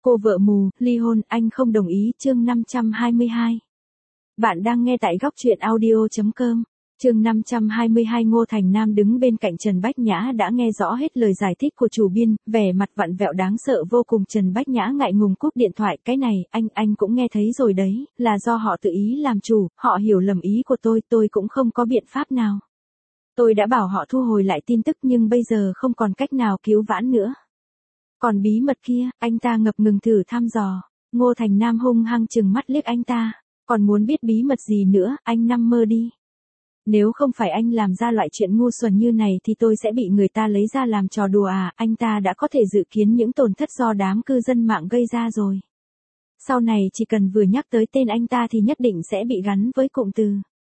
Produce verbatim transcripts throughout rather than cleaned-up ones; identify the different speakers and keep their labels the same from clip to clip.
Speaker 1: Cô vợ mù, ly hôn, anh không đồng ý, chương năm trăm hai mươi hai. Bạn đang nghe tại góc truyện audio chấm com. Chương năm trăm hai mươi hai. Ngô Thành Nam đứng bên cạnh Trần Bách Nhã đã nghe rõ hết lời giải thích của chủ biên, vẻ mặt vặn vẹo đáng sợ vô cùng. Trần Bách Nhã ngại ngùng cúp điện thoại, cái này, anh, anh cũng nghe thấy rồi đấy, là do họ tự ý làm chủ, họ hiểu lầm ý của tôi, tôi cũng không có biện pháp nào. Tôi đã bảo họ thu hồi lại tin tức nhưng bây giờ không còn cách nào cứu vãn nữa. Còn bí mật kia, anh ta ngập ngừng thử thăm dò. Ngô Thành Nam hung hăng chừng mắt liếc anh ta. Còn muốn biết bí mật gì nữa, anh nằm mơ đi. Nếu không phải anh làm ra loại chuyện ngu xuẩn như này thì tôi sẽ bị người ta lấy ra làm trò đùa à. Anh ta đã có thể dự kiến những tổn thất do đám cư dân mạng gây ra rồi. Sau này chỉ cần vừa nhắc tới tên anh ta thì nhất định sẽ bị gắn với cụm từ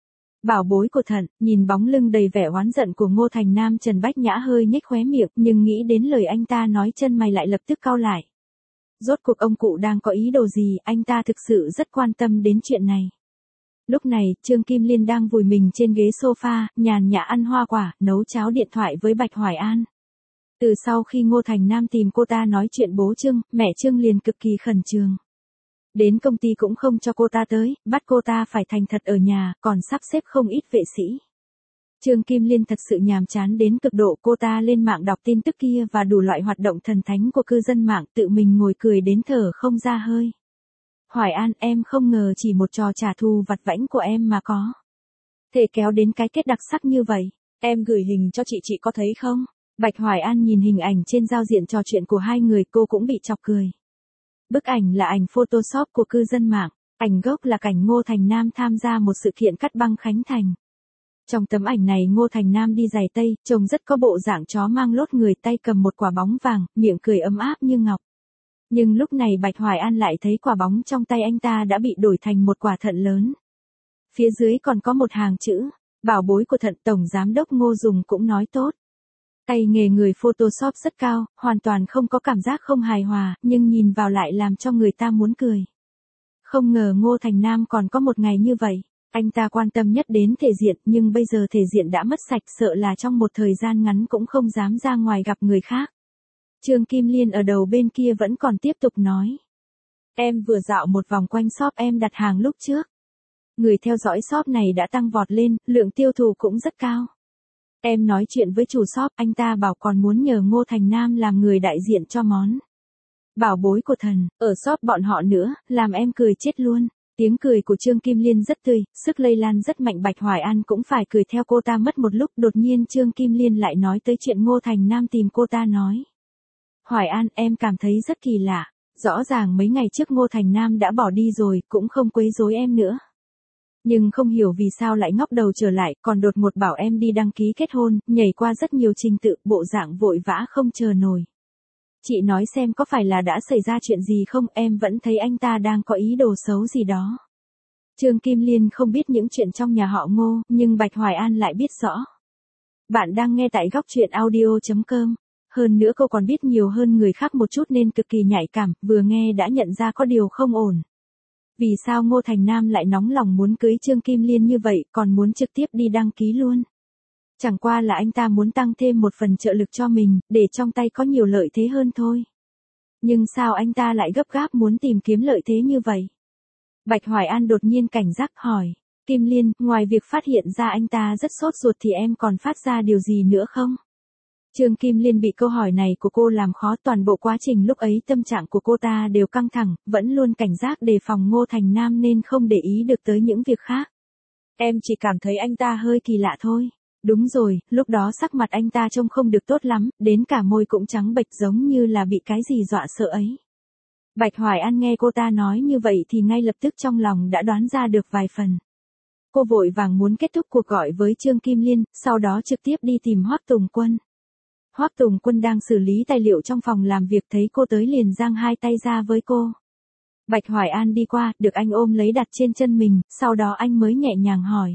Speaker 1: bảo bối của Thận. Nhìn bóng lưng đầy vẻ oán giận của Ngô Thành Nam, Trần Bách Nhã hơi nhếch khóe miệng, nhưng nghĩ đến lời anh ta nói chân mày lại lập tức cau lại. Rốt cuộc ông cụ đang có ý đồ gì, anh ta thực sự rất quan tâm đến chuyện này. Lúc này, Trương Kim Liên đang vùi mình trên ghế sofa, nhàn nhã ăn hoa quả, nấu cháo, điện thoại với Bạch Hoài An. Từ sau khi Ngô Thành Nam tìm cô ta nói chuyện bố Trương, mẹ Trương liền cực kỳ khẩn trương. Đến công ty cũng không cho cô ta tới, bắt cô ta phải thành thật ở nhà, còn sắp xếp không ít vệ sĩ. Trương Kim Liên thật sự nhàm chán đến cực độ, cô ta lên mạng đọc tin tức kia và đủ loại hoạt động thần thánh của cư dân mạng, tự mình ngồi cười đến thở không ra hơi. Hoài An, em không ngờ chỉ một trò trả thù vặt vãnh của em mà có thể kéo đến cái kết đặc sắc như vậy. Em gửi hình cho chị, chị có thấy không? Bạch Hoài An nhìn hình ảnh trên giao diện trò chuyện của hai người, cô cũng bị chọc cười. Bức ảnh là ảnh Photoshop của cư dân mạng, ảnh gốc là cảnh Ngô Thành Nam tham gia một sự kiện cắt băng Khánh Thành. Trong tấm ảnh này Ngô Thành Nam đi giày tây, trông rất có bộ dạng chó mang lốt người, tay cầm một quả bóng vàng, miệng cười ấm áp như ngọc. Nhưng lúc này Bạch Hoài An lại thấy quả bóng trong tay anh ta đã bị đổi thành một quả thận lớn. Phía dưới còn có một hàng chữ, bảo bối của Thận. Tổng giám đốc Ngô dùng cũng nói tốt. Tay nghề người Photoshop rất cao, hoàn toàn không có cảm giác không hài hòa, nhưng nhìn vào lại làm cho người ta muốn cười. Không ngờ Ngô Thành Nam còn có một ngày như vậy. Anh ta quan tâm nhất đến thể diện, nhưng bây giờ thể diện đã mất sạch, sợ là trong một thời gian ngắn cũng không dám ra ngoài gặp người khác. Trương Kim Liên ở đầu bên kia vẫn còn tiếp tục nói. Em vừa dạo một vòng quanh shop em đặt hàng lúc trước. Người theo dõi shop này đã tăng vọt lên, lượng tiêu thụ cũng rất cao. Em nói chuyện với chủ shop, anh ta bảo còn muốn nhờ Ngô Thành Nam làm người đại diện cho món bảo bối của Thần, ở shop bọn họ nữa, làm em cười chết luôn. Tiếng cười của Trương Kim Liên rất tươi, sức lây lan rất mạnh. Bạch Hoài An cũng phải cười theo cô ta mất một lúc, đột nhiên Trương Kim Liên lại nói tới chuyện Ngô Thành Nam tìm cô ta nói. Hoài An, em cảm thấy rất kỳ lạ, rõ ràng mấy ngày trước Ngô Thành Nam đã bỏ đi rồi, cũng không quấy rối em nữa. Nhưng không hiểu vì sao lại ngóc đầu trở lại, còn đột ngột bảo em đi đăng ký kết hôn, nhảy qua rất nhiều trình tự, bộ dạng vội vã không chờ nổi. Chị nói xem có phải là đã xảy ra chuyện gì không, em vẫn thấy anh ta đang có ý đồ xấu gì đó. Trương Kim Liên không biết những chuyện trong nhà họ Ngô, nhưng Bạch Hoài An lại biết rõ. Bạn đang nghe tại góc truyện audio chấm com. Hơn nữa cô còn biết nhiều hơn người khác một chút nên cực kỳ nhạy cảm, vừa nghe đã nhận ra có điều không ổn. Vì sao Ngô Thành Nam lại nóng lòng muốn cưới Trương Kim Liên như vậy, còn muốn trực tiếp đi đăng ký luôn? Chẳng qua là anh ta muốn tăng thêm một phần trợ lực cho mình, để trong tay có nhiều lợi thế hơn thôi. Nhưng sao anh ta lại gấp gáp muốn tìm kiếm lợi thế như vậy? Bạch Hoài An đột nhiên cảnh giác hỏi. Kim Liên, ngoài việc phát hiện ra anh ta rất sốt ruột thì em còn phát ra điều gì nữa không? Trương Kim Liên bị câu hỏi này của cô làm khó, toàn bộ quá trình lúc ấy tâm trạng của cô ta đều căng thẳng, vẫn luôn cảnh giác đề phòng Ngô Thành Nam nên không để ý được tới những việc khác. Em chỉ cảm thấy anh ta hơi kỳ lạ thôi. Đúng rồi, lúc đó sắc mặt anh ta trông không được tốt lắm, đến cả môi cũng trắng bệch giống như là bị cái gì dọa sợ ấy. Bạch Hoài An nghe cô ta nói như vậy thì ngay lập tức trong lòng đã đoán ra được vài phần. Cô vội vàng muốn kết thúc cuộc gọi với Trương Kim Liên, sau đó trực tiếp đi tìm Hoắc Tùng Quân. Hoắc Tùng Quân đang xử lý tài liệu trong phòng làm việc, thấy cô tới liền giang hai tay ra với cô. Bạch Hoài An đi qua, được anh ôm lấy đặt trên chân mình, sau đó anh mới nhẹ nhàng hỏi.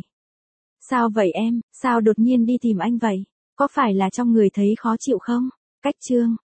Speaker 1: Sao vậy em, sao đột nhiên đi tìm anh vậy? Có phải là trong người thấy khó chịu không? Cách Trương